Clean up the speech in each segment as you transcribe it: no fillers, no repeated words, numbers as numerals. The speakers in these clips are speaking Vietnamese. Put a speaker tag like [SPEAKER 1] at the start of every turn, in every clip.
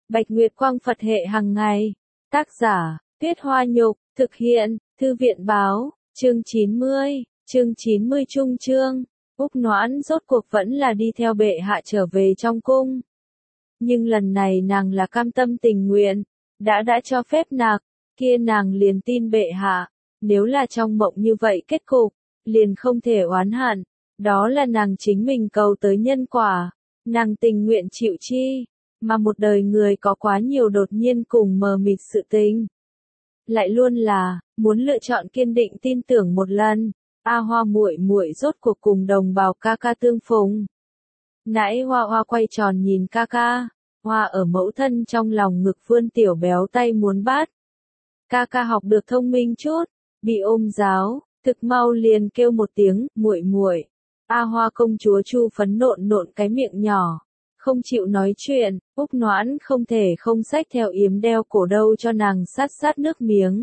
[SPEAKER 1] Bạch Nguyệt Quang Phật hệ hàng ngày. Tác giả, Tuyết Hoa Nhục, thực hiện, Thư viện báo, chương 90 trung chương. Úc Noãn rốt cuộc vẫn là đi theo bệ hạ trở về trong cung. Nhưng lần này nàng là cam tâm tình nguyện, đã cho phép nàng, kia nàng liền tin bệ hạ, nếu là trong mộng như vậy kết cục, liền không thể oán hận, đó là nàng chính mình cầu tới nhân quả, nàng tình nguyện chịu chi, mà một đời người có quá nhiều đột nhiên cùng mờ mịt sự tình. Lại luôn là, muốn lựa chọn kiên định tin tưởng một lần, A Hoa muội muội rốt cuộc cùng đồng bào ca ca tương phùng. Nãy Hoa Hoa quay tròn nhìn ca ca, Hoa ở mẫu thân trong lòng ngực vươn tiểu béo tay muốn bắt. Ca ca học được thông minh chút, bị ôm giáo, thực mau liền kêu một tiếng, muội muội. A Hoa công chúa Chu Phấn nộn cái miệng nhỏ, không chịu nói chuyện, Úc Noãn không thể không xách theo yếm đeo cổ đâu cho nàng sát nước miếng.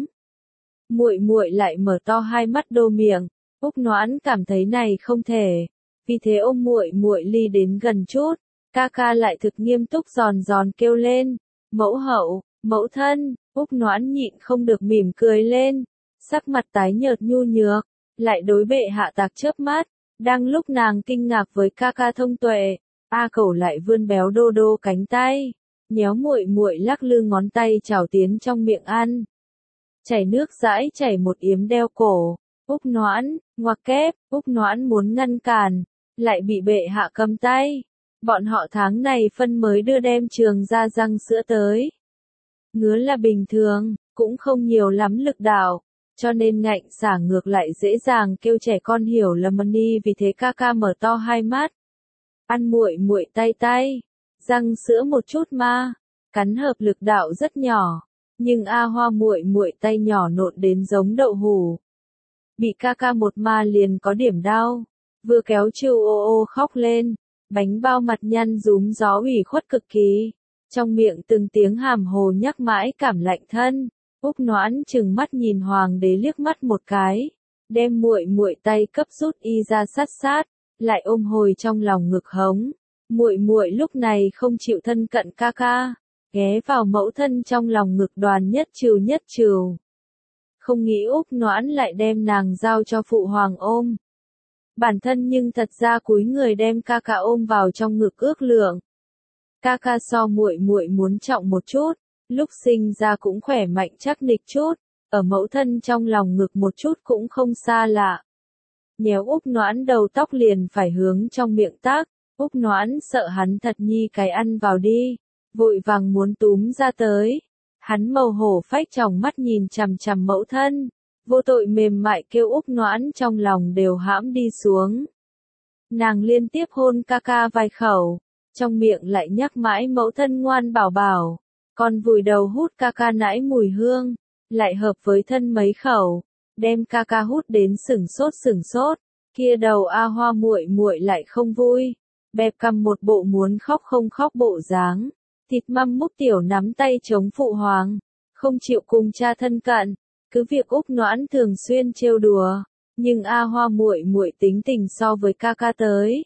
[SPEAKER 1] Muội muội lại mở to hai mắt đô miệng, Úc Noãn cảm thấy này không thể, vì thế ôm muội muội ly đến gần chút, ca ca lại thực nghiêm túc giòn kêu lên, mẫu hậu, mẫu thân, Úc Noãn nhịn không được mỉm cười lên, sắc mặt tái nhợt nhu nhược, lại đối bệ hạ tạc chớp mắt, đang lúc nàng kinh ngạc với ca ca thông tuệ, A Cẩu lại vươn béo đô cánh tay, nhéo muội muội lắc lư ngón tay chảo tiến trong miệng ăn. Chảy nước dãi chảy một yếm đeo cổ, Úc Noãn, ngoặc kép, Úc Noãn muốn ngăn cản, lại bị bệ hạ cầm tay. Bọn họ tháng này phân mới đưa đem trường ra răng sữa tới. Ngứa là bình thường, cũng không nhiều lắm lực đạo, cho nên ngạnh xả ngược lại dễ dàng kêu trẻ con hiểu lầm đi, vì thế ca ca mở to hai mắt. Ăn muội muội tay, răng sữa một chút ma, cắn hợp lực đạo rất nhỏ, nhưng A Hoa muội muội tay nhỏ nộn đến giống đậu hủ. Bị ca ca một ma liền có điểm đau, vừa kéo chiêu ô khóc lên, bánh bao mặt nhăn rúm gió ủy khuất cực kỳ, trong miệng từng tiếng hàm hồ nhắc mãi cảm lạnh thân. Úc Noãn chừng mắt nhìn hoàng đế liếc mắt một cái, đem muội muội tay cấp rút y ra sát, lại ôm hồi trong lòng ngực hống. Muội muội lúc này không chịu thân cận ca ca, ghé vào mẫu thân trong lòng ngực đoàn nhất trừ. Không nghĩ Úc Noãn lại đem nàng giao cho phụ hoàng ôm. Bản thân nhưng thật ra cúi người đem ca ca ôm vào trong ngực ước lượng. Ca ca so muội muội muốn trọng một chút, lúc sinh ra cũng khỏe mạnh chắc nịch chút, ở mẫu thân trong lòng ngực một chút cũng không xa lạ. Nhéo Úc Noãn đầu tóc liền phải hướng trong miệng tác, Úc Noãn sợ hắn thật nhi cái ăn vào đi, vội vàng muốn túm ra tới. Hắn màu hổ phách tròng mắt nhìn chằm mẫu thân, vô tội mềm mại kêu Úc Noãn trong lòng đều hãm đi xuống. Nàng liên tiếp hôn ca ca vài khẩu, trong miệng lại nhắc mãi mẫu thân ngoan bảo, còn vùi đầu hút ca ca nãi mùi hương, lại hợp với thân mấy khẩu, đem ca ca hút đến sửng sốt, kia đầu A Hoa muội muội lại không vui, bẹp cầm một bộ muốn khóc không khóc bộ dáng, thịt măm múc tiểu nắm tay chống phụ hoàng, không chịu cùng cha thân cận, cứ việc Úc Noãn thường xuyên trêu đùa, nhưng A Hoa muội muội tính tình so với ca ca tới,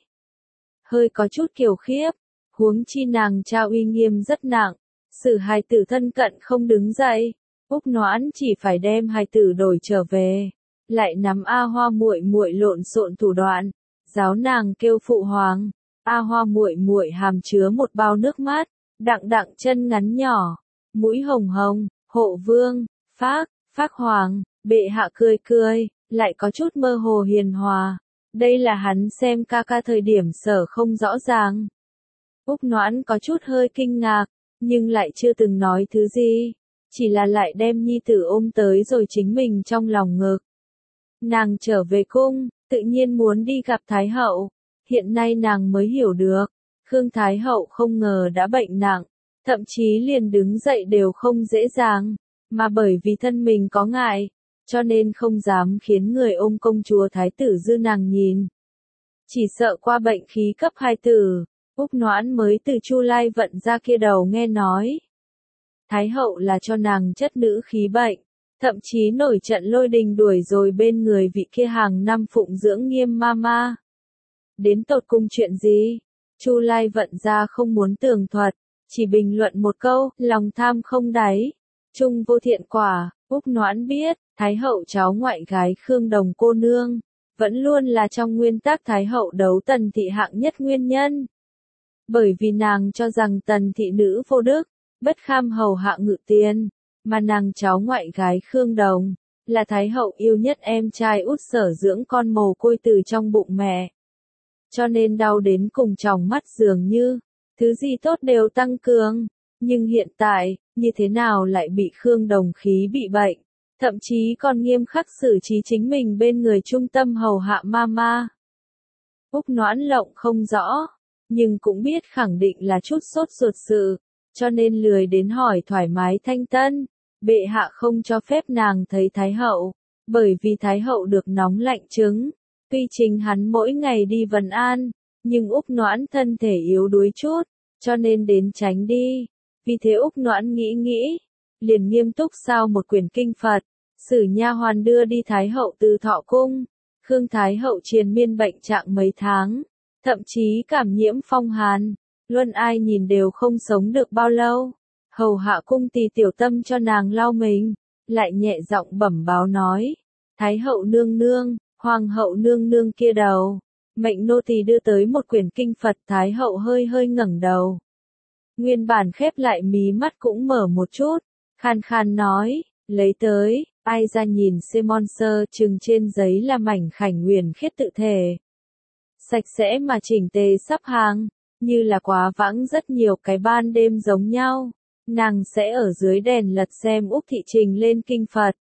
[SPEAKER 1] hơi có chút kiều khiếp, huống chi nàng cha uy nghiêm rất nặng, xử hài tử thân cận không đứng dậy, Úc Noãn chỉ phải đem hài tử đổi trở về, lại nắm A Hoa muội muội lộn xộn thủ đoạn, giáo nàng kêu phụ hoàng. A Hoa muội muội hàm chứa một bao nước mắt, đặng chân ngắn nhỏ, mũi hồng, hộ vương, phác hoàng, bệ hạ cười, lại có chút mơ hồ hiền hòa. Đây là hắn xem ca ca thời điểm sở không rõ ràng. Úc Noãn có chút hơi kinh ngạc, nhưng lại chưa từng nói thứ gì, chỉ là lại đem nhi tử ôm tới rồi chính mình trong lòng ngực. Nàng trở về cung, tự nhiên muốn đi gặp Thái hậu, hiện nay nàng mới hiểu được, Khương Thái hậu không ngờ đã bệnh nặng, thậm chí liền đứng dậy đều không dễ dàng, mà bởi vì thân mình có ngại, cho nên không dám khiến người ôm công chúa thái tử dư nàng nhìn. Chỉ sợ qua bệnh khí cấp hai tử, Úc Noãn mới từ Chu Lai vận ra kia đầu nghe nói. Thái hậu là cho nàng chất nữ khí bệnh, thậm chí nổi trận lôi đình đuổi rồi bên người vị kia hàng năm phụng dưỡng nghiêm mama. Đến tột cùng chuyện gì? Chu Lai vận ra không muốn tường thuật, chỉ bình luận một câu, lòng tham không đáy, chung vô thiện quả. Úc Noãn biết, Thái hậu cháu ngoại gái Khương Đồng cô nương, vẫn luôn là trong nguyên tắc Thái hậu đấu Tần thị hạng nhất nguyên nhân. Bởi vì nàng cho rằng Tần thị nữ vô đức, bất kham hầu hạ ngự tiền, mà nàng cháu ngoại gái Khương Đồng, là Thái hậu yêu nhất em trai út Sở dưỡng con mồ côi từ trong bụng mẹ. Cho nên đau đến cùng tròng mắt dường như, thứ gì tốt đều tăng cường, nhưng hiện tại, như thế nào lại bị Khương Đồng khí bị bệnh, thậm chí còn nghiêm khắc xử trí chính mình bên người trung tâm hầu hạ mama. Úc Noãn Lộng không rõ, nhưng cũng biết khẳng định là chút sốt ruột sự, cho nên lười đến hỏi thoải mái thanh tân. Bệ hạ không cho phép nàng thấy Thái hậu, bởi vì Thái hậu được nóng lạnh trứng. Tuy chính hắn mỗi ngày đi vần an, nhưng Úc Noãn thân thể yếu đuối chút, cho nên đến tránh đi. Vì thế Úc Noãn nghĩ, liền nghiêm túc sao một quyển kinh Phật, sử nha hoàn đưa đi Thái hậu từ Thọ cung. Khương Thái hậu triền miên bệnh trạng mấy tháng, thậm chí cảm nhiễm phong hàn, luôn ai nhìn đều không sống được bao lâu. Hầu hạ cung tỳ tiểu tâm cho nàng lau mình, lại nhẹ giọng bẩm báo nói, Thái hậu nương nương, Hoàng hậu nương nương kia đầu, mệnh nô tỳ đưa tới một quyển kinh Phật. Thái hậu hơi hơi ngẩng đầu, nguyên bản khép lại mí mắt cũng mở một chút, khan khan nói, lấy tới. Ai ra nhìn Simon sơ chừng trên giấy là mảnh khảnh huyền khiết tự thể, sạch sẽ mà chỉnh tề sắp hàng, như là quá vãng rất nhiều cái ban đêm giống nhau. Nàng sẽ ở dưới đèn lật xem Úc Thị trình lên kinh Phật.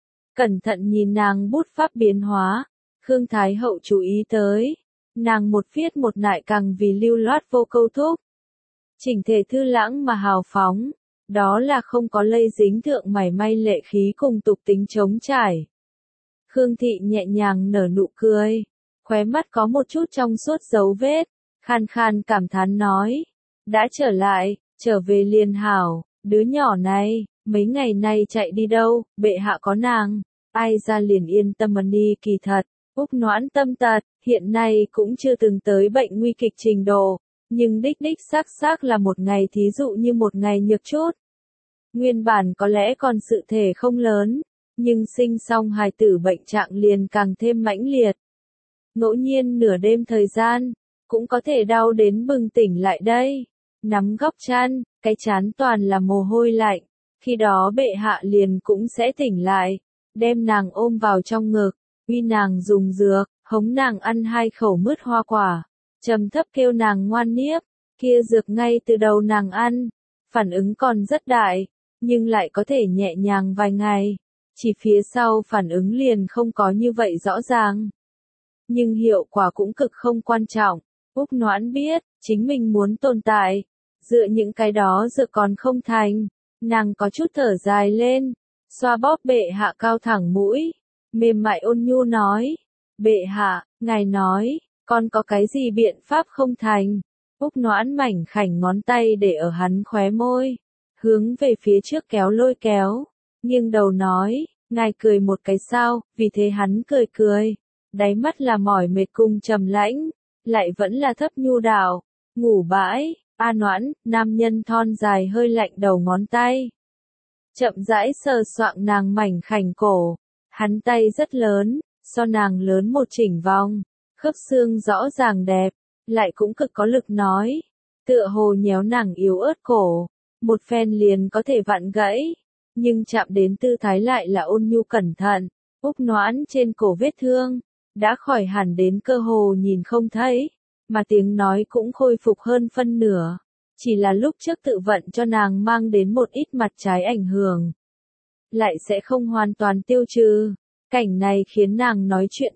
[SPEAKER 1] Cẩn thận nhìn nàng bút pháp biến hóa, Khương Thái hậu chú ý tới, nàng một viết một nại càng vì lưu loát vô câu thúc. Chỉnh thể thư lãng mà hào phóng, đó là không có lây dính thượng mảy may lệ khí cùng tục tính trống trải. Khương Thị nhẹ nhàng nở nụ cười, khóe mắt có một chút trong suốt dấu vết, khan khan cảm thán nói, đã trở lại, trở về liền hảo, đứa nhỏ này, mấy ngày nay chạy đi đâu, bệ hạ có nàng, ai ra liền yên tâm đi. Kỳ thật, Úc Noãn tâm tật, hiện nay cũng chưa từng tới bệnh nguy kịch trình độ, nhưng đích xác là một ngày thí dụ như một ngày nhược chút. Nguyên bản có lẽ còn sự thể không lớn, nhưng sinh xong hài tử bệnh trạng liền càng thêm mãnh liệt. Ngẫu nhiên nửa đêm thời gian, cũng có thể đau đến bừng tỉnh lại đây. Nắm góc chăn, cái chán toàn là mồ hôi lạnh, khi đó bệ hạ liền cũng sẽ tỉnh lại, đem nàng ôm vào trong ngực, uy nàng dùng dược, hống nàng ăn 2 khẩu mứt hoa quả, trầm thấp kêu nàng ngoan niếp, kia dược ngay từ đầu nàng ăn, phản ứng còn rất đại, nhưng lại có thể nhẹ nhàng vài ngày, chỉ phía sau phản ứng liền không có như vậy rõ ràng. Nhưng hiệu quả cũng cực không quan trọng, Úc Noãn biết, chính mình muốn tồn tại, dựa những cái đó dựa còn không thành, nàng có chút thở dài lên, xoa bóp bệ hạ cao thẳng mũi, mềm mại ôn nhu nói, bệ hạ, ngài nói, con có cái gì biện pháp không thành. Úc Noãn mảnh khảnh ngón tay để ở hắn khóe môi, hướng về phía trước kéo lôi kéo, nghiêng đầu nói, ngài cười một cái sao, vì thế hắn cười, đáy mắt là mỏi mệt cùng trầm lãnh, lại vẫn là thấp nhu đạo, ngủ bãi. A Noãn, nam nhân thon dài hơi lạnh đầu ngón tay, chậm rãi sờ soạng nàng mảnh khảnh cổ, hắn tay rất lớn, so nàng lớn một chỉnh vòng, khớp xương rõ ràng đẹp, lại cũng cực có lực nói, tựa hồ nhéo nàng yếu ớt cổ, một phen liền có thể vặn gãy, nhưng chạm đến tư thái lại là ôn nhu cẩn thận. Úc Noãn trên cổ vết thương đã khỏi hẳn đến cơ hồ nhìn không thấy, mà tiếng nói cũng khôi phục hơn phân nửa, chỉ là lúc trước tự vận cho nàng mang đến một ít mặt trái ảnh hưởng, lại sẽ không hoàn toàn tiêu trừ. Cảnh này khiến nàng nói chuyện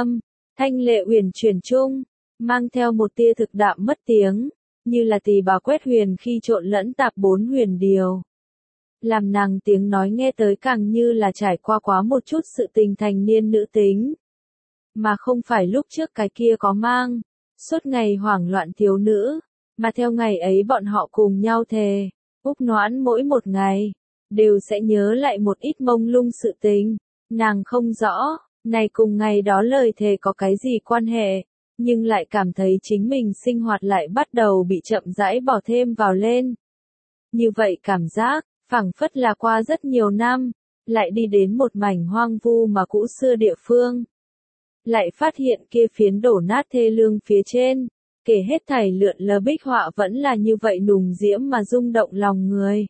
[SPEAKER 1] thanh lệ uyển chuyển chung, mang theo một tia thực đạm mất tiếng, như là tỳ bà quét huyền khi trộn lẫn tạp 4 huyền điều. Làm nàng tiếng nói nghe tới càng như là trải qua quá một chút sự tình thành niên nữ tính, mà không phải lúc trước cái kia có mang, suốt ngày hoảng loạn thiếu nữ, mà theo ngày ấy bọn họ cùng nhau thề, Úc Noãn mỗi một ngày, đều sẽ nhớ lại một ít mông lung sự tình, nàng không rõ, này cùng ngày đó lời thề có cái gì quan hệ, nhưng lại cảm thấy chính mình sinh hoạt lại bắt đầu bị chậm rãi bỏ thêm vào lên. Như vậy cảm giác, phảng phất là qua rất nhiều năm, lại đi đến một mảnh hoang vu mà cũ xưa địa phương. Lại phát hiện kia phiến đổ nát thê lương phía trên, kể hết thảy lượn lờ bích họa vẫn là như vậy nùng diễm mà rung động lòng người.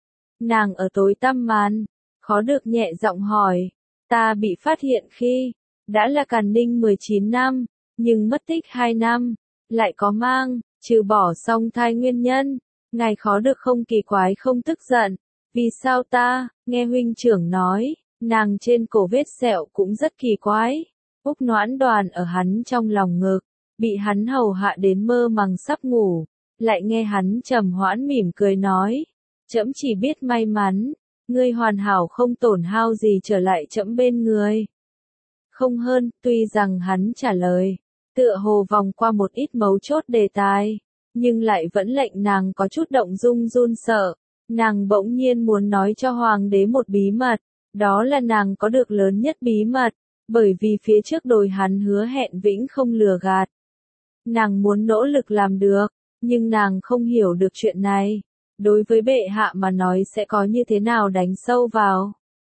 [SPEAKER 1] Nàng ở tối tăm màn, khó được nhẹ giọng hỏi, ta bị phát hiện khi, đã là Càn Ninh 19 năm, nhưng mất tích 2 năm, lại có mang, trừ bỏ song thai nguyên nhân, ngài khó được không kỳ quái không tức giận, vì sao ta, nghe huynh trưởng nói, nàng trên cổ vết sẹo cũng rất kỳ quái. Úc Noãn Đoàn ở hắn trong lòng ngực, bị hắn hầu hạ đến mơ màng sắp ngủ, lại nghe hắn trầm hoãn mỉm cười nói, trẫm chỉ biết may mắn, ngươi hoàn hảo không tổn hao gì trở lại trẫm bên người. Không hơn, tuy rằng hắn trả lời, tựa hồ vòng qua một ít mấu chốt đề tài, nhưng lại vẫn lệnh nàng có chút động dung run sợ. Nàng bỗng nhiên muốn nói cho hoàng đế một bí mật, đó là nàng có được lớn nhất bí mật, bởi vì phía trước đồi hắn hứa hẹn vĩnh không lừa gạt. Nàng muốn nỗ lực làm được, nhưng nàng không hiểu được chuyện này. Đối với bệ hạ mà nói sẽ có như thế nào đánh sâu vào.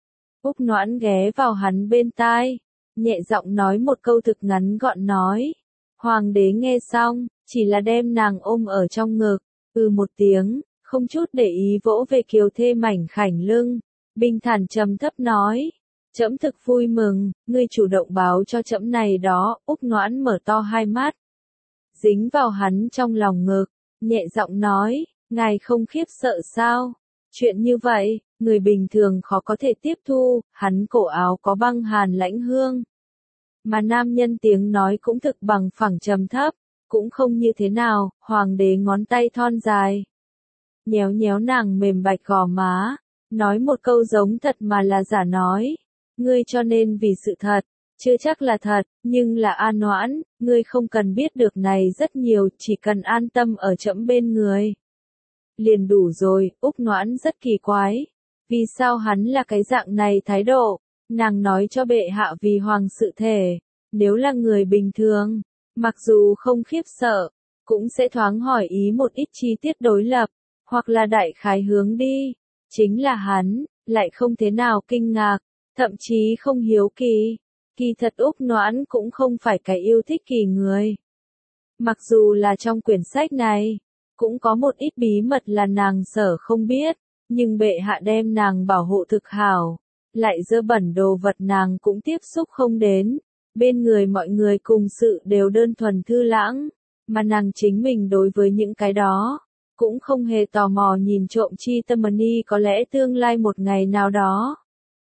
[SPEAKER 1] Úc Noãn ghé vào hắn bên tai, nhẹ giọng nói một câu thực ngắn gọn nói. Hoàng đế nghe xong, chỉ là đem nàng ôm ở trong ngực, một tiếng, không chút để ý vỗ về kiều thê mảnh khảnh lưng, bình thản trầm thấp nói. Trẫm thực vui mừng, ngươi chủ động báo cho trẫm này đó. Úc Noãn mở to hai mắt, dính vào hắn trong lòng ngực, nhẹ giọng nói, ngài không khiếp sợ sao? Chuyện như vậy, người bình thường khó có thể tiếp thu. Hắn cổ áo có băng hàn lãnh hương, mà nam nhân tiếng nói cũng thực bằng phẳng trầm thấp, cũng không như thế nào. Hoàng đế ngón tay thon dài, nhéo nhéo nàng mềm bạch gò má, nói một câu giống thật mà là giả nói. Ngươi cho nên vì sự thật, chưa chắc là thật, nhưng là an noãn, ngươi không cần biết được này rất nhiều, chỉ cần an tâm ở trẫm bên người. Liền đủ rồi. Úc Noãn rất kỳ quái, vì sao hắn là cái dạng này thái độ. Nàng nói cho bệ hạ vì hoàng sự thể, nếu là người bình thường, mặc dù không khiếp sợ, cũng sẽ thoáng hỏi ý một ít chi tiết đối lập, hoặc là đại khái hướng đi. Chính là hắn, lại không thế nào kinh ngạc, thậm chí không hiếu kỳ. Kỳ thật Úc Noãn cũng không phải cái yêu thích kỳ người. Mặc dù là trong quyển sách này, cũng có một ít bí mật là nàng sở không biết, nhưng bệ hạ đem nàng bảo hộ thực hảo, lại dơ bẩn đồ vật nàng cũng tiếp xúc không đến. Bên người mọi người cùng sự đều đơn thuần thư lãng, mà nàng chính mình đối với những cái đó, cũng không hề tò mò nhìn trộm chi tâm ni có lẽ tương lai một ngày nào đó.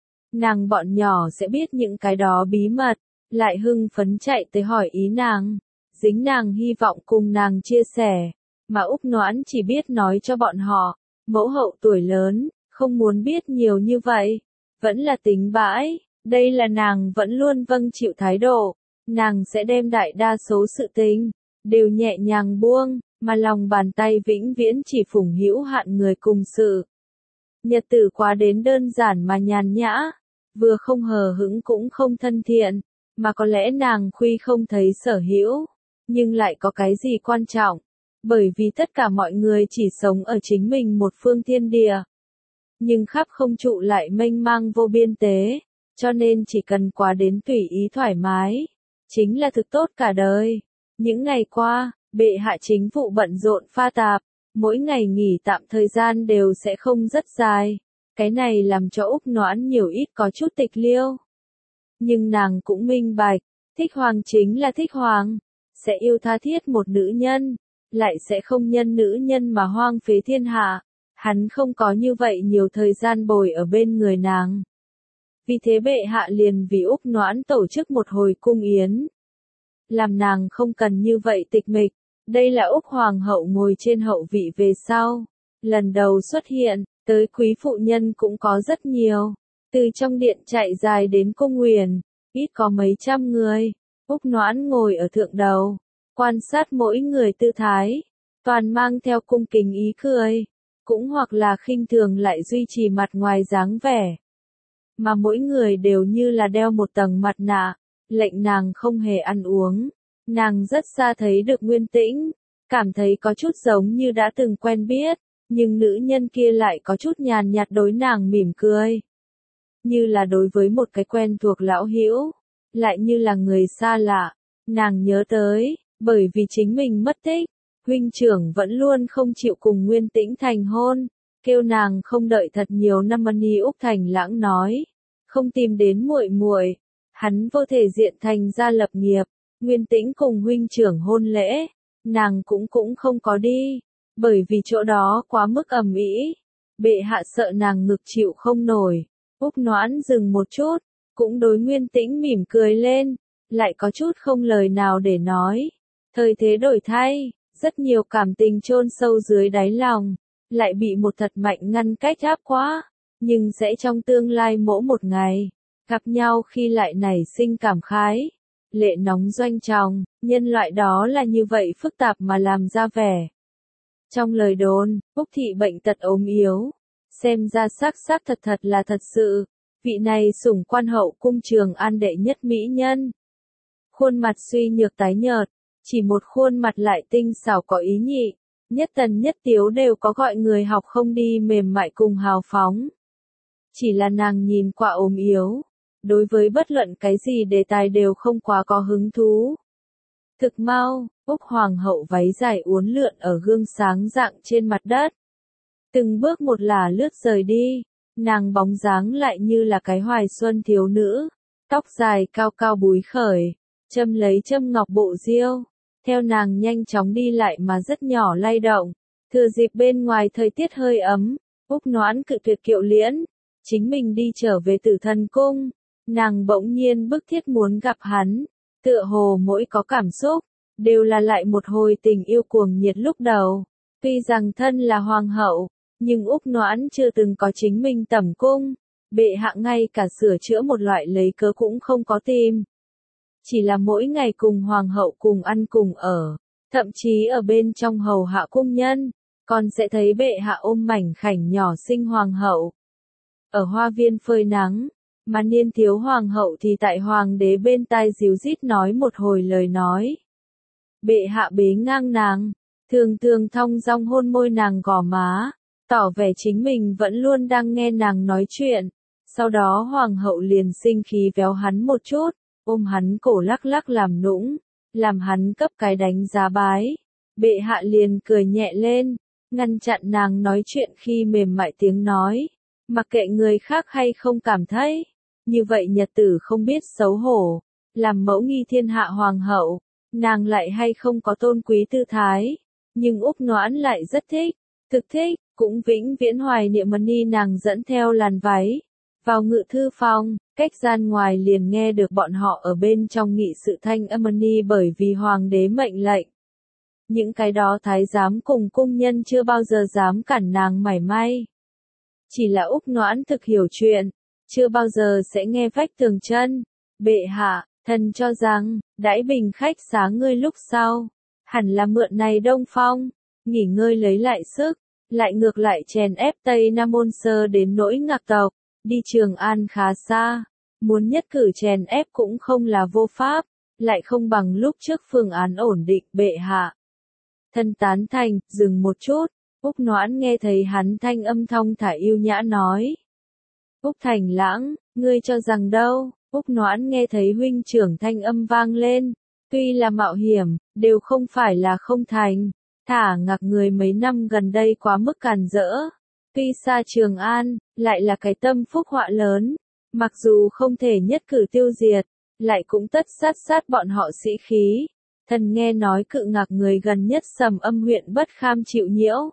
[SPEAKER 1] Nàng bọn nhỏ sẽ biết những cái đó bí mật, lại hưng phấn chạy tới hỏi ý nàng, dính nàng hy vọng cùng nàng chia sẻ, mà Úc Noãn chỉ biết nói cho bọn họ, mẫu hậu tuổi lớn, không muốn biết nhiều như vậy, vẫn là tính bãi, đây là nàng vẫn luôn vâng chịu thái độ, nàng sẽ đem đại đa số sự tình, đều nhẹ nhàng buông, mà lòng bàn tay vĩnh viễn chỉ phụng hữu hạn người cùng sự. Nhật tử quá đến đơn giản mà nhàn nhã, vừa không hờ hững cũng không thân thiện, mà có lẽ nàng khuy không thấy sở hữu, nhưng lại có cái gì quan trọng, bởi vì tất cả mọi người chỉ sống ở chính mình một phương thiên địa, nhưng khắp không trụ lại mênh mang vô biên tế, cho nên chỉ cần quá đến tùy ý thoải mái, chính là thực tốt cả đời. Những ngày qua, bệ hạ chính vụ bận rộn pha tạp, mỗi ngày nghỉ tạm thời gian đều sẽ không rất dài. Cái này làm cho Úc Noãn nhiều ít có chút tịch liêu. Nhưng nàng cũng minh bạch, thích hoàng chính là thích hoàng, sẽ yêu tha thiết một nữ nhân, lại sẽ không nhân nữ nhân mà hoang phế thiên hạ. Hắn không có như vậy nhiều thời gian bồi ở bên người nàng. Vì thế bệ hạ liền vì Úc Noãn tổ chức một hồi cung yến. Làm nàng không cần như vậy tịch mịch, đây là Úc Hoàng hậu ngồi trên hậu vị về sau. Lần đầu xuất hiện, tới quý phụ nhân cũng có rất nhiều. Từ trong điện chạy dài đến cung huyền, ít có mấy trăm người. Úc Noãn ngồi ở thượng đầu, quan sát mỗi người tư thái, toàn mang theo cung kính ý cười, cũng hoặc là khinh thường lại duy trì mặt ngoài dáng vẻ. Mà mỗi người đều như là đeo một tầng mặt nạ, lệnh nàng không hề ăn uống. Nàng rất xa thấy được Nguyên Tĩnh, cảm thấy có chút giống như đã từng quen biết, nhưng nữ nhân kia lại có chút nhàn nhạt đối nàng mỉm cười. Như là đối với một cái quen thuộc lão hữu, lại như là người xa lạ. Nàng nhớ tới, bởi vì chính mình mất tích, huynh trưởng vẫn luôn không chịu cùng Nguyên Tĩnh thành hôn, kêu nàng không đợi thật nhiều năm. Ni Úc Thành Lãng nói, không tìm đến muội muội, hắn vô thể diện thành gia lập nghiệp. Nguyên Tĩnh cùng huynh trưởng hôn lễ, nàng cũng không có đi, bởi vì chỗ đó quá mức ầm ĩ, bệ hạ sợ nàng ngực chịu không nổi. Úc Noãn dừng một chút, cũng đối Nguyên Tĩnh mỉm cười lên, lại có chút không lời nào để nói. Thời thế đổi thay, rất nhiều cảm tình chôn sâu dưới đáy lòng, lại bị một thật mạnh ngăn cách áp quá, nhưng sẽ trong tương lai mỗi một ngày, gặp nhau khi lại nảy sinh cảm khái, lệ nóng doanh trọng, nhân loại đó là như vậy phức tạp mà làm ra vẻ. Trong lời đồn, Úc thị bệnh tật ốm yếu, xem ra xác thật là thật sự, vị này sủng quan hậu cung Trường An đệ nhất mỹ nhân. Khuôn mặt suy nhược tái nhợt, chỉ một khuôn mặt lại tinh xảo có ý nhị, nhất tần nhất tiếu đều có gọi người học không đi mềm mại cùng hào phóng. Chỉ là nàng nhìn qua ốm yếu, đối với bất luận cái gì đề tài đều không quá có hứng thú. Thực mau, Úc Hoàng hậu váy dài uốn lượn ở gương sáng rạng trên mặt đất. Từng bước một là lướt rời đi, nàng bóng dáng lại như là cái hoài xuân thiếu nữ, tóc dài cao cao búi khởi, châm lấy châm ngọc bộ diêu, theo nàng nhanh chóng đi lại mà rất nhỏ lay động. Thừa dịp bên ngoài thời tiết hơi ấm, Úc Noãn cự tuyệt Kiệu Liễn, chính mình đi trở về Tử Thần Cung, nàng bỗng nhiên bức thiết muốn gặp hắn, tựa hồ mỗi có cảm xúc, đều là lại một hồi tình yêu cuồng nhiệt lúc đầu. Tuy rằng thân là hoàng hậu, nhưng Úc Noãn chưa từng có chính mình tẩm cung, bệ hạ ngay cả sửa chữa một loại lấy cớ cũng không có tìm. Chỉ là mỗi ngày cùng hoàng hậu cùng ăn cùng ở, thậm chí ở bên trong hầu hạ cung nhân, còn sẽ thấy bệ hạ ôm mảnh khảnh nhỏ xinh hoàng hậu. Ở hoa viên phơi nắng, mà niên thiếu hoàng hậu thì tại hoàng đế bên tai díu dít nói một hồi lời nói. Bệ hạ bế ngang nàng, thường thường thong dong hôn môi nàng gò má, tỏ vẻ chính mình vẫn luôn đang nghe nàng nói chuyện. Sau đó hoàng hậu liền sinh khí véo hắn một chút, ôm hắn cổ lắc lắc làm nũng, làm hắn cấp cái đánh giá bái. Bệ hạ liền cười nhẹ lên, ngăn chặn nàng nói chuyện khi mềm mại tiếng nói, mặc kệ người khác hay không cảm thấy, như vậy nhật tử không biết xấu hổ, làm mẫu nghi thiên hạ hoàng hậu, nàng lại hay không có tôn quý tư thái, nhưng Úc Noãn lại rất thích, thực thích, cũng vĩnh viễn hoài niệm Ni nàng dẫn theo làn váy, vào ngự thư phòng, cách gian ngoài liền nghe được bọn họ ở bên trong nghị sự thanh âm. Ni bởi vì hoàng đế mệnh lệnh. Những cái đó thái giám cùng cung nhân chưa bao giờ dám cản nàng mảy may. Chỉ là Úc Noãn thực hiểu chuyện, chưa bao giờ sẽ nghe vách tường chân. Bệ hạ, thần cho rằng, đãi bình khách xá ngươi lúc sau, hẳn là mượn này đông phong, nghỉ ngơi lấy lại sức, lại ngược lại chèn ép Tây Nam Môn Sơ đến nỗi ngạc tộc, đi Trường An khá xa, muốn nhất cử chèn ép cũng không là vô pháp, lại không bằng lúc trước phương án ổn định. Bệ hạ thân tán thành, dừng một chút, Úc Noãn nghe thấy hắn thanh âm thong thả yêu nhã nói. Úc Thành Lãng, ngươi cho rằng đâu? Úc Noãn nghe thấy huynh trưởng thanh âm vang lên, tuy là mạo hiểm, đều không phải là không thành, thả ngạc người mấy năm gần đây quá mức càn rỡ. Tuy xa Trường An, lại là cái tâm phúc họa lớn, mặc dù không thể nhất cử tiêu diệt, lại cũng tất sát bọn họ sĩ khí. Thần nghe nói cự ngạc người gần nhất Sầm Âm huyện bất kham chịu nhiễu.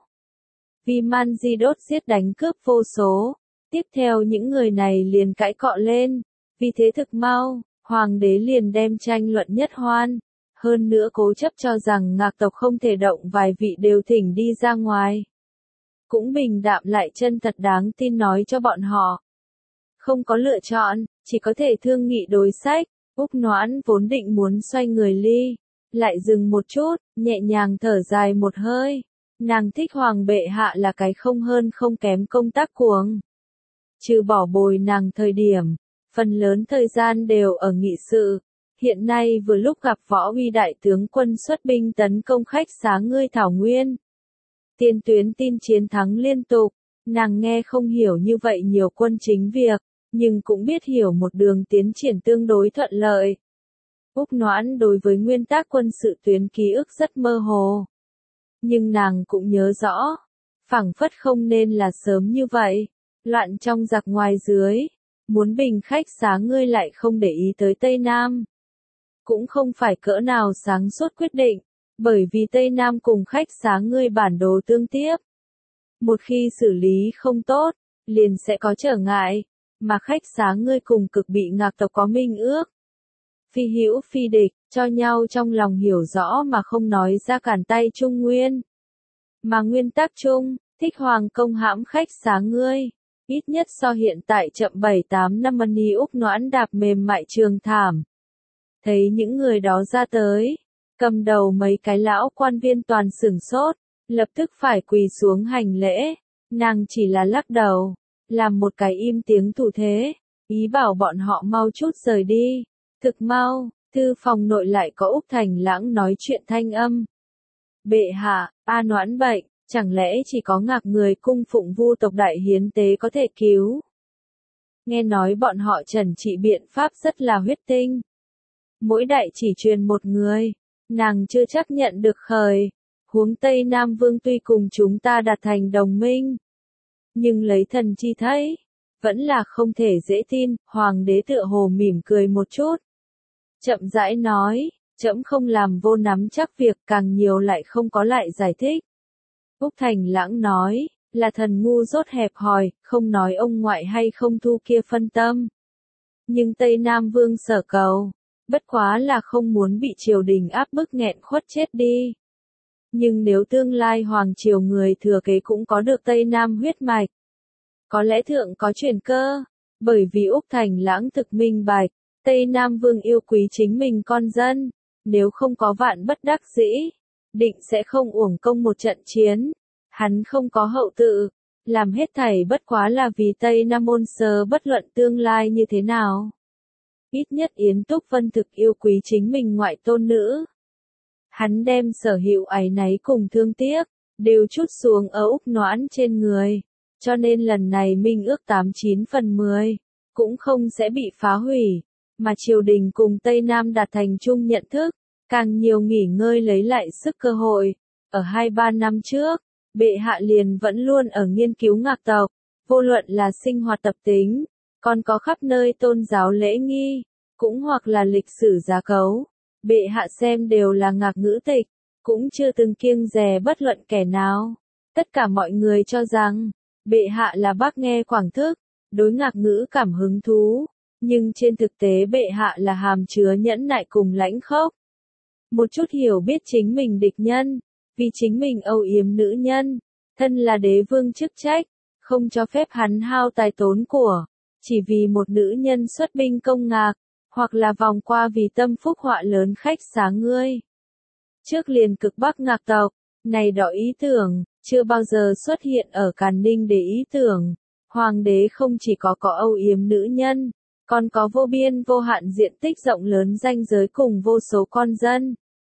[SPEAKER 1] Vì man di đốt giết đánh cướp vô số, tiếp theo những người này liền cãi cọ lên, vì thế thực mau, hoàng đế liền đem tranh luận nhất hoan, hơn nữa cố chấp cho rằng ngạc tộc không thể động vài vị đều thỉnh đi ra ngoài. Cũng bình đạm lại chân thật đáng tin nói cho bọn họ. Không có lựa chọn, chỉ có thể thương nghị đối sách. Úc Noãn vốn định muốn xoay người ly, lại dừng một chút, nhẹ nhàng thở dài một hơi. Nàng thích hoàng bệ hạ là cái không hơn không kém công tác cuồng. Trừ bỏ bồi nàng thời điểm, phần lớn thời gian đều ở nghị sự. Hiện nay vừa lúc gặp Võ Uy đại tướng quân xuất binh tấn công khách xá ngươi Thảo Nguyên. Tiền tuyến tin chiến thắng liên tục, nàng nghe không hiểu như vậy nhiều quân chính việc, nhưng cũng biết hiểu một đường tiến triển tương đối thuận lợi. Úc Noãn đối với nguyên tắc quân sự tuyến ký ức rất mơ hồ. Nhưng nàng cũng nhớ rõ, phảng phất không nên là sớm như vậy, loạn trong giặc ngoài dưới, muốn bình khách xá ngươi lại không để ý tới Tây Nam. Cũng không phải cỡ nào sáng suốt quyết định, bởi vì Tây Nam cùng khách xá ngươi bản đồ tương tiếp. Một khi xử lý không tốt, liền sẽ có trở ngại, mà khách xá ngươi cùng cực bị Ngạc tộc có minh ước. Phi hữu phi địch, cho nhau trong lòng hiểu rõ mà không nói ra cản tay Trung Nguyên. Mà nguyên tắc chung, thích hoàng công hãm khách xá ngươi, ít nhất so hiện tại chậm 7-8 năm. Ni Úc Noãn đạp mềm mại trường thảm. Thấy những người đó ra tới, cầm đầu mấy cái lão quan viên toàn sửng sốt, lập tức phải quỳ xuống hành lễ, nàng chỉ là lắc đầu, làm một cái im tiếng thủ thế, ý bảo bọn họ mau chút rời đi. Thực mau, thư phòng nội lại có Úc Thành Lãng nói chuyện thanh âm. Bệ hạ, A Noãn bệnh, chẳng lẽ chỉ có Ngạc người cung phụng Vu tộc đại hiến tế có thể cứu? Nghe nói bọn họ trần trị biện pháp rất là huyết tinh. Mỗi đại chỉ truyền một người, nàng chưa chắc nhận được khởi. Huống Tây Nam Vương tuy cùng chúng ta đạt thành đồng minh, nhưng lấy thần chi thấy, vẫn là không thể dễ tin. Hoàng đế tựa hồ mỉm cười một chút, chậm rãi nói, trẫm không làm vô nắm chắc việc, càng nhiều lại không có lại giải thích. Úc Thành Lãng nói, là thần ngu dốt hẹp hòi, không nói ông ngoại hay không thu kia phân tâm. Nhưng Tây Nam Vương sở cầu, bất quá là không muốn bị triều đình áp bức nghẹn khuất chết đi. Nhưng nếu tương lai hoàng triều người thừa kế cũng có được Tây Nam huyết mạch, có lẽ thượng có chuyển cơ, bởi vì Úc Thành Lãng thực minh bạch, Tây Nam Vương yêu quý chính mình con dân, nếu không có vạn bất đắc dĩ, định sẽ không uổng công một trận chiến. Hắn không có hậu tự, làm hết thảy bất quá là vì Tây Nam môn sơ bất luận tương lai như thế nào. Ít nhất Yến Túc Vân thực yêu quý chính mình ngoại tôn nữ. Hắn đem sở hữu áy náy cùng thương tiếc, đều trút xuống ở Úc Noãn trên người, cho nên lần này minh ước 89 phần 10, cũng không sẽ bị phá hủy, mà triều đình cùng Tây Nam đạt thành chung nhận thức, càng nhiều nghỉ ngơi lấy lại sức cơ hội. Ở 2-3 năm trước, bệ hạ liền vẫn luôn ở nghiên cứu Ngạc tộc, vô luận là sinh hoạt tập tính, còn có khắp nơi tôn giáo lễ nghi, cũng hoặc là lịch sử giá cấu. Bệ hạ xem đều là Ngạc ngữ tịch, cũng chưa từng kiêng dè bất luận kẻ nào. Tất cả mọi người cho rằng, bệ hạ là bác nghe quảng thức, đối Ngạc ngữ cảm hứng thú, nhưng trên thực tế bệ hạ là hàm chứa nhẫn nại cùng lãnh khốc. Một chút hiểu biết chính mình địch nhân, vì chính mình âu yếm nữ nhân, thân là đế vương chức trách, không cho phép hắn hao tài tốn của, chỉ vì một nữ nhân xuất binh công Ngạc, hoặc là vòng qua vì tâm phúc họa lớn khách xá ngươi. Trước liền cực Bắc Ngạc tộc, này đó ý tưởng, chưa bao giờ xuất hiện ở Càn Ninh để ý tưởng. Hoàng đế không chỉ có âu yếm nữ nhân, còn có vô biên vô hạn diện tích rộng lớn ranh giới cùng vô số con dân.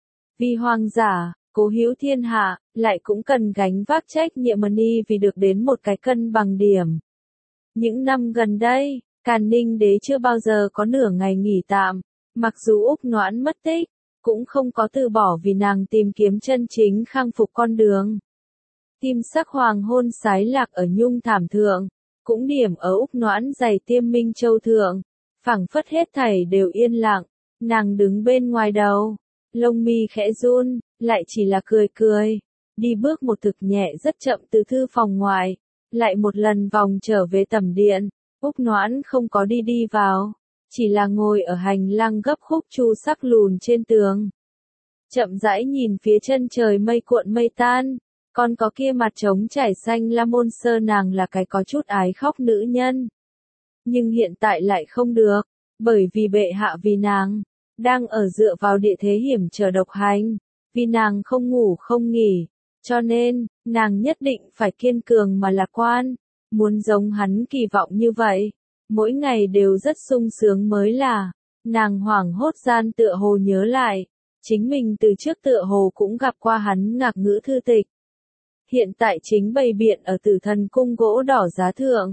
[SPEAKER 1] Vì hoàng giả, cố hữu thiên hạ, lại cũng cần gánh vác trách nhiệm Ni vì được đến một cái cân bằng điểm. Những năm gần đây, Càn Ninh đế chưa bao giờ có nửa ngày nghỉ tạm, mặc dù Úc Noãn mất tích, cũng không có từ bỏ vì nàng tìm kiếm chân chính khang phục con đường. Tim sắc hoàng hôn sái lạc ở nhung thảm thượng, cũng điểm ở Úc Noãn giày tiêm Minh Châu thượng, phảng phất hết thảy đều yên lặng, nàng đứng bên ngoài đầu, lông mi khẽ run, lại chỉ là cười cười, đi bước một thực nhẹ rất chậm từ thư phòng ngoài, lại một lần vòng trở về tẩm điện. Úc Noãn không có đi vào, chỉ là ngồi ở hành lang gấp khúc chu sắc lùn trên tường. Chậm rãi nhìn phía chân trời mây cuộn mây tan, còn có kia mặt trống trải xanh la môn sơ, nàng là cái có chút ái khóc nữ nhân. Nhưng hiện tại lại không được, bởi vì bệ hạ vì nàng, đang ở dựa vào địa thế hiểm trở độc hành, vì nàng không ngủ không nghỉ, cho nên, nàng nhất định phải kiên cường mà lạc quan. Muốn giống hắn kỳ vọng như vậy, mỗi ngày đều rất sung sướng mới là. Nàng hoảng hốt gian tựa hồ nhớ lại, chính mình từ trước tựa hồ cũng gặp qua hắn Ngạc ngữ thư tịch. hiện tại chính bày biện ở Tử Thần cung gỗ đỏ giá thượng.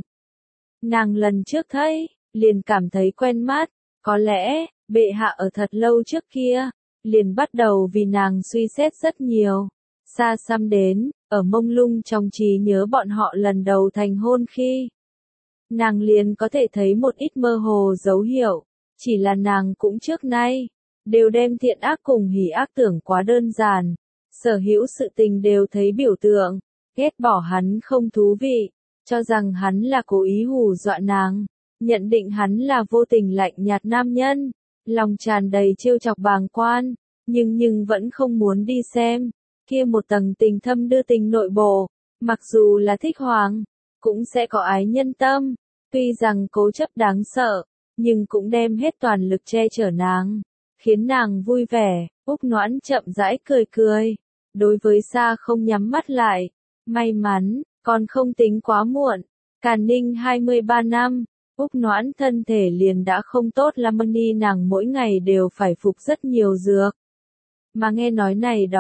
[SPEAKER 1] Nàng lần trước thấy, liền cảm thấy quen mắt, có lẽ, bệ hạ ở thật lâu trước kia, liền bắt đầu vì nàng suy xét rất nhiều. Xa xăm đến, ở mông lung trong trí nhớ bọn họ lần đầu thành hôn khi. Nàng liền có thể thấy một ít mơ hồ dấu hiệu, chỉ là nàng cũng trước nay, đều đem thiện ác cùng hỉ ác tưởng quá đơn giản, sở hữu sự tình đều thấy biểu tượng, ghét bỏ hắn không thú vị, cho rằng hắn là cố ý hù dọa nàng, nhận định hắn là vô tình lạnh nhạt nam nhân, lòng tràn đầy trêu chọc bàng quan, nhưng vẫn không muốn đi xem, kia một tầng tình thâm đưa tình nội bộ, mặc dù là thích hoàng, cũng sẽ có ái nhân tâm, tuy rằng cố chấp đáng sợ, nhưng cũng đem hết toàn lực che chở nàng, khiến nàng vui vẻ. Úc Noãn chậm rãi cười cười, đối với Sa không nhắm mắt lại, may mắn, còn không tính quá muộn, Càn Ninh 23 năm, Úc Noãn thân thể liền đã không tốt lắm, nàng mỗi ngày đều phải phục rất nhiều dược. Mà nghe nói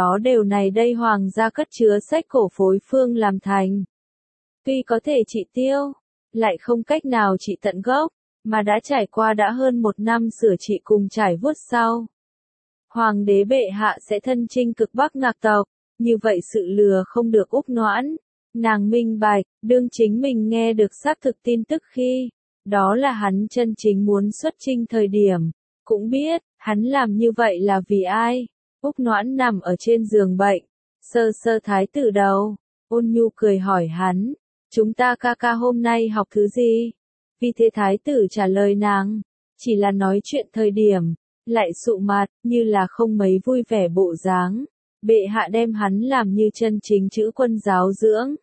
[SPEAKER 1] này đây hoàng gia cất chứa sách cổ phối phương làm thành. Tuy có thể trị tiêu, lại không cách nào trị tận gốc, mà đã trải qua đã hơn 1 năm sửa trị cùng trải vuốt sau. Hoàng đế bệ hạ sẽ thân chinh cực Bắc Ngạc tộc, như vậy sự lừa không được Úc Noãn. Nàng minh bạch, đương chính mình nghe được xác thực tin tức khi, đó là hắn chân chính muốn xuất chinh thời điểm, cũng biết, hắn làm như vậy là vì ai. Úc Noãn nằm ở trên giường bệnh, sơ sơ thái tử đầu, ôn nhu cười hỏi hắn, chúng ta ca ca hôm nay học thứ gì? Vì thế thái tử trả lời nàng, chỉ là nói chuyện thời điểm, lại sụ mặt, như là không mấy vui vẻ bộ dáng. Bệ hạ đem hắn làm như chân chính chữ quân giáo dưỡng.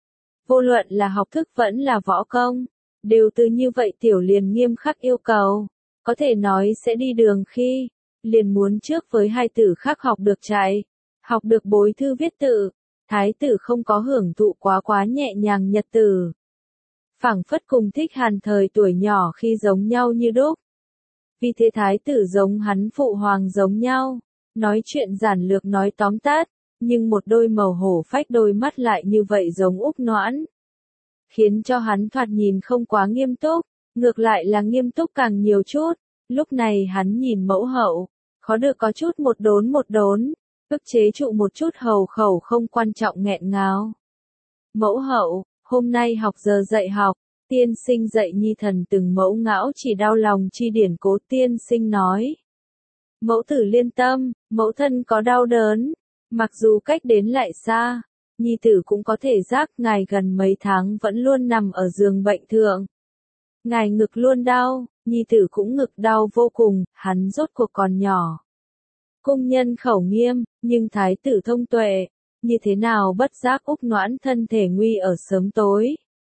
[SPEAKER 1] Vô luận là học thức vẫn là võ công, đều từ như vậy tiểu liền nghiêm khắc yêu cầu. Có thể nói sẽ đi đường khi, liền muốn trước với hai tử khác học được chạy, học được bối thư viết tự. Thái tử không có hưởng thụ quá nhẹ nhàng nhật tử. Phảng phất cùng Thích Hàn thời tuổi nhỏ khi giống nhau như đúc. Vì thế thái tử giống hắn phụ hoàng giống nhau, nói chuyện giản lược nói tóm tắt, nhưng một đôi màu hổ phách đôi mắt lại như vậy giống Úc Noãn. Khiến cho hắn thoạt nhìn không quá nghiêm túc, ngược lại là nghiêm túc càng nhiều chút, lúc này hắn nhìn mẫu hậu, khó được có chút một đốn, ức chế trụ một chút hầu khẩu không quan trọng nghẹn ngào. Mẫu hậu, hôm nay học giờ dạy học, tiên sinh dạy nhi thần từng mẫu ngão chỉ đau lòng chi điển cố, tiên sinh nói. Mẫu tử liên tâm, mẫu thân có đau đớn, mặc dù cách đến lại xa, nhi tử cũng có thể giác ngài gần mấy tháng vẫn luôn nằm ở giường bệnh thượng. Ngài ngực luôn đau, nhi tử cũng ngực đau vô cùng, hắn rốt cuộc còn nhỏ. Cung nhân khẩu nghiêm, nhưng thái tử thông tuệ, như thế nào bất giác Úc Noãn thân thể nguy ở sớm tối.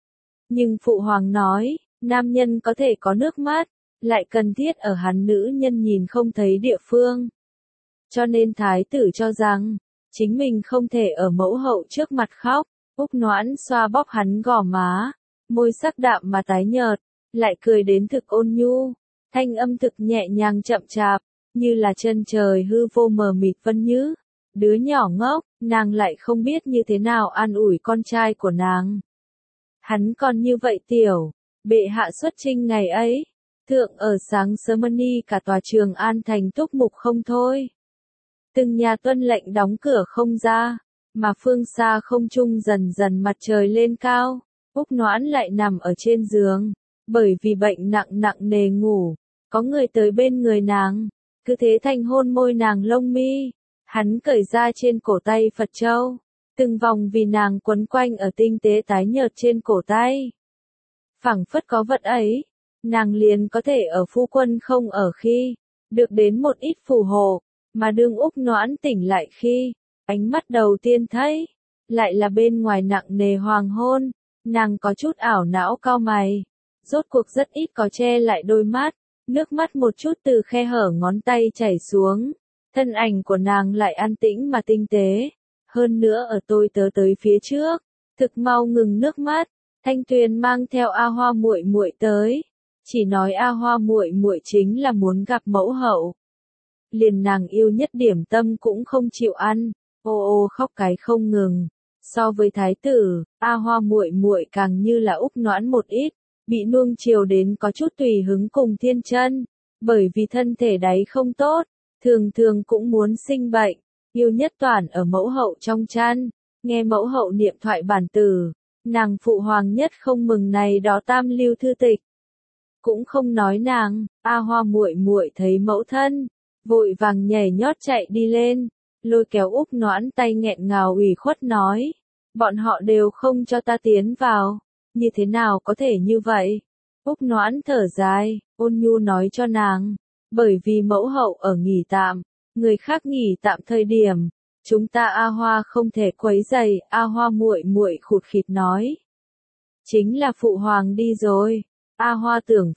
[SPEAKER 1] Nhưng phụ hoàng nói, nam nhân có thể có nước mắt, lại cần thiết ở hắn nữ nhân nhìn không thấy địa phương. Cho nên thái tử cho rằng, chính mình không thể ở mẫu hậu trước mặt khóc. Úc Noãn xoa bóp hắn gò má, môi sắc đạm mà tái nhợt, lại cười đến thực ôn nhu, thanh âm thực nhẹ nhàng chậm chạp, như là chân trời hư vô mờ mịt vân nhứ. Đứa nhỏ ngốc, nàng lại không biết như thế nào an ủi con trai của nàng. Hắn còn như vậy tiểu, bệ hạ xuất chinh ngày ấy, thượng ở sáng sớm cả tòa Trường An thành túc mục không thôi. Từng nhà tuân lệnh đóng cửa không ra, mà phương xa không trung dần dần mặt trời lên cao, Úc Noãn lại nằm ở trên giường, bởi vì bệnh nặng nề ngủ, có người tới bên người nàng, cứ thế thành hôn môi nàng lông mi, hắn cởi ra trên cổ tay Phật châu, từng vòng vì nàng quấn quanh ở tinh tế tái nhợt trên cổ tay. Phảng phất có vật ấy, nàng liền có thể ở phu quân không ở khi, được đến một ít phù hộ, mà đương Úc Noãn tỉnh lại khi, ánh mắt đầu tiên thấy, lại là bên ngoài nặng nề hoàng hôn, nàng có chút ảo não cau mày, rốt cuộc rất ít có che lại đôi mắt, nước mắt một chút từ khe hở ngón tay chảy xuống, thân ảnh của nàng lại an tĩnh mà tinh tế, hơn nữa ở tôi tớ tới phía trước, thực mau ngừng nước mắt, Thanh Tuyền mang theo A Hoa muội muội tới, chỉ nói A Hoa muội muội chính là muốn gặp mẫu hậu. Liền nàng yêu nhất điểm tâm cũng không chịu ăn, ô ô khóc cái không ngừng, So với thái tử, A Hoa muội muội càng như là Úc Noãn một ít, bị nuông chiều đến có chút tùy hứng cùng thiên chân, bởi vì thân thể đáy không tốt, thường thường cũng muốn sinh bệnh, yêu nhất toàn ở mẫu hậu trong chăn, nghe mẫu hậu niệm thoại bản tử, nàng phụ hoàng nhất không mừng này đó tam lưu thư tịch. Cũng không nói nàng, A Hoa muội muội thấy mẫu thân, vội vàng nhảy nhót chạy đi lên, lôi kéo Úc Noãn tay nghẹn ngào ủy khuất nói, bọn họ đều không cho ta tiến vào, như thế nào có thể như vậy? Úc Noãn thở dài, ôn nhu nói cho nàng, bởi vì mẫu hậu ở nghỉ tạm, người khác nghỉ tạm thời điểm, chúng ta A Hoa không thể quấy rầy. A Hoa muội muội khụt khịt nói, chính là phụ hoàng đi rồi. A Hoa tưởng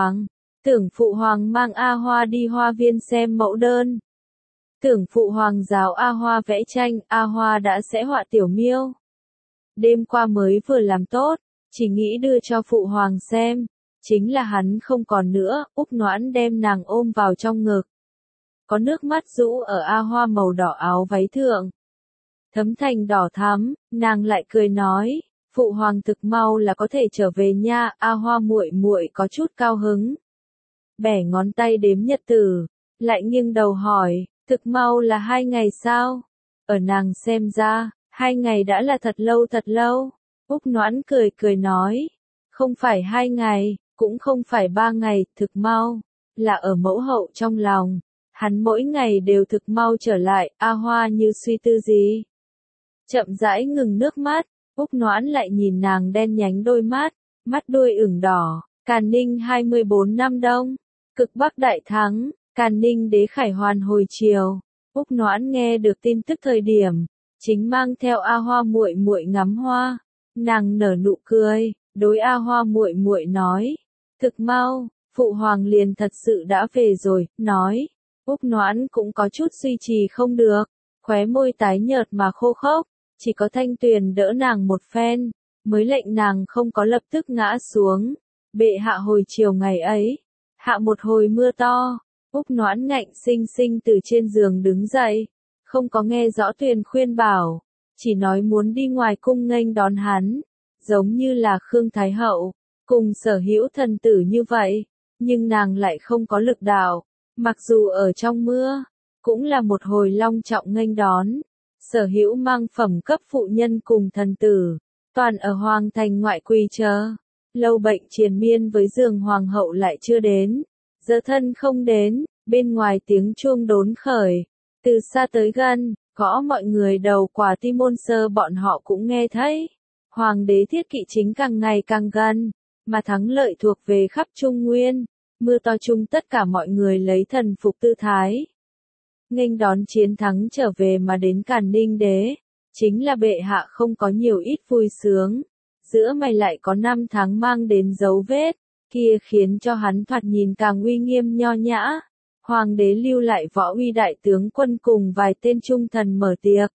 [SPEAKER 1] phụ hoàng mang A Hoa đi hoa viên xem mẫu đơn. Tưởng phụ hoàng giáo A Hoa vẽ tranh, A Hoa đã sẽ họa tiểu miêu. Đêm qua mới vừa làm tốt, chỉ nghĩ đưa cho phụ hoàng xem, chính là hắn không còn nữa. Úc Noãn đem nàng ôm vào trong ngực. Có nước mắt rũ ở A Hoa màu đỏ áo váy thượng. Thấm thành đỏ thắm, nàng lại cười nói, phụ hoàng thực mau là có thể trở về nha. A Hoa muội muội có chút cao hứng. Bẻ ngón tay đếm nhật tử, lại nghiêng đầu hỏi, thực mau là 2 ngày sao? Ở nàng xem ra, 2 ngày đã là thật lâu. Úc Noãn cười cười nói, không phải 2 ngày, cũng không phải 3 ngày, thực mau, là ở mẫu hậu trong lòng. Hắn mỗi ngày đều thực mau trở lại. A Hoa như suy tư gì, chậm rãi ngừng nước mắt. Úc Noãn lại nhìn nàng đen nhánh đôi mắt đuôi ửng đỏ. Càn Ninh 24 năm đông, cực Bắc đại thắng, Càn Ninh đế khải hoàn hồi triều. Úc Noãn nghe được tin tức thời điểm, chính mang theo A Hoa muội muội ngắm hoa, nàng nở nụ cười, đối A Hoa muội muội nói, thực mau, phụ hoàng liền thật sự đã về rồi. Nói, Úc Noãn cũng có chút duy trì không được, khóe môi tái nhợt mà khô khốc, chỉ có Thanh Tuyền đỡ nàng một phen, mới lệnh nàng không có lập tức ngã xuống. Bệ hạ hồi chiều ngày ấy, hạ một hồi mưa to. Úc Noãn ngạnh sinh sinh từ trên giường đứng dậy, không có nghe rõ Tuyền khuyên bảo, chỉ nói muốn đi ngoài cung nghênh đón hắn, giống như là Khương Thái Hậu, cùng Sở Hữu thần tử như vậy, nhưng nàng lại không có lực đạo, mặc dù ở trong mưa, cũng là một hồi long trọng nghênh đón. Sở Hữu mang phẩm cấp phụ nhân cùng thần tử, toàn ở hoàng thành ngoại quỳ chờ. Lâu bệnh triền miên với giường hoàng hậu lại chưa đến, giờ thân không đến, bên ngoài tiếng chuông đốn khởi, từ xa tới gần, gõ mọi người đầu. Quả Ti Môn Sơ bọn họ cũng nghe thấy, hoàng đế thiết kỵ chính càng ngày càng gần, mà thắng lợi thuộc về khắp Trung Nguyên. Mưa to chung tất cả mọi người lấy thần phục tư thái, nghênh đón chiến thắng trở về mà đến. Càn Ninh đế, chính là bệ hạ không có nhiều ít vui sướng, giữa mày lại có 5 tháng mang đến dấu vết, kia khiến cho hắn thoạt nhìn càng uy nghiêm nho nhã. Hoàng đế lưu lại võ uy đại tướng quân cùng vài tên trung thần mở tiệc,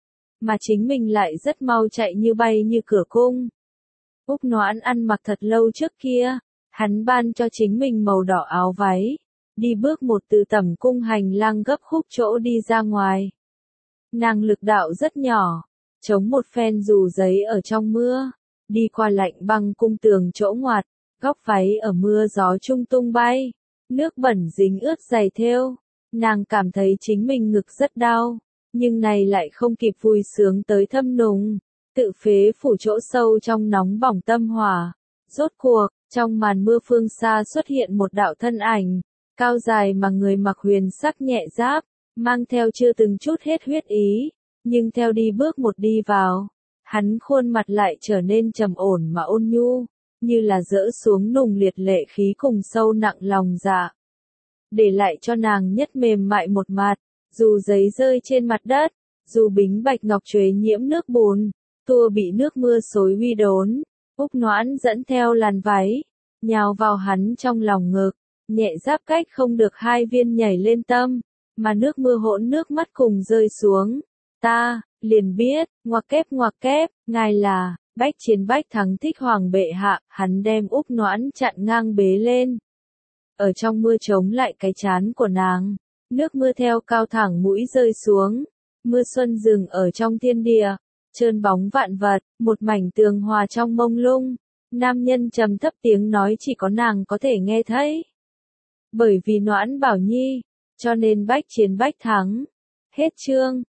[SPEAKER 1] mà chính mình lại rất mau chạy như bay như cửa cung. Úc Noãn ăn mặc thật lâu trước kia, hắn ban cho chính mình màu đỏ áo váy, đi bước một từ tẩm cung hành lang gấp khúc chỗ đi ra ngoài. Nàng lực đạo rất nhỏ, chống một phen dù giấy ở trong mưa, đi qua lạnh băng cung tường chỗ ngoặt, góc váy ở mưa gió trung tung bay, nước bẩn dính ướt giày thêu. Nàng cảm thấy chính mình ngực rất đau, nhưng này lại không kịp vui sướng tới thâm nùng, tự phế phủ chỗ sâu trong nóng bỏng tâm hỏa. Rốt cuộc, trong màn mưa phương xa xuất hiện một đạo thân ảnh, cao dài mà người mặc huyền sắc nhẹ giáp, mang theo chưa từng chút hết huyết ý, nhưng theo đi bước một đi vào, hắn khuôn mặt lại trở nên trầm ổn mà ôn nhu, như là dỡ xuống nùng liệt lệ khí cùng sâu nặng lòng dạ, để lại cho nàng nhất mềm mại một mặt. Dù giấy rơi trên mặt đất, dù bính bạch ngọc chuế nhiễm nước bùn, tua bị nước mưa xối huy đốn, Úc Noãn dẫn theo làn váy, nhào vào hắn trong lòng ngực, nhẹ giáp cách không được 2 viên nhảy lên tâm, mà nước mưa hỗn nước mắt cùng rơi xuống. Ta liền biết, ngoặc kép, ngài là Bách Chiến Bách Thắng thích hoàng bệ hạ. Hắn đem Úc Noãn chặn ngang bế lên, ở trong mưa chống lại cái trán của nàng, nước mưa theo cao thẳng mũi rơi xuống. Mưa xuân dừng ở trong thiên địa, trơn bóng vạn vật, một mảnh tường hòa trong mông lung. Nam nhân trầm thấp tiếng nói chỉ có nàng có thể nghe thấy. Bởi vì Noãn Bảo Nhi, cho nên bách chiến bách thắng. Hết chương.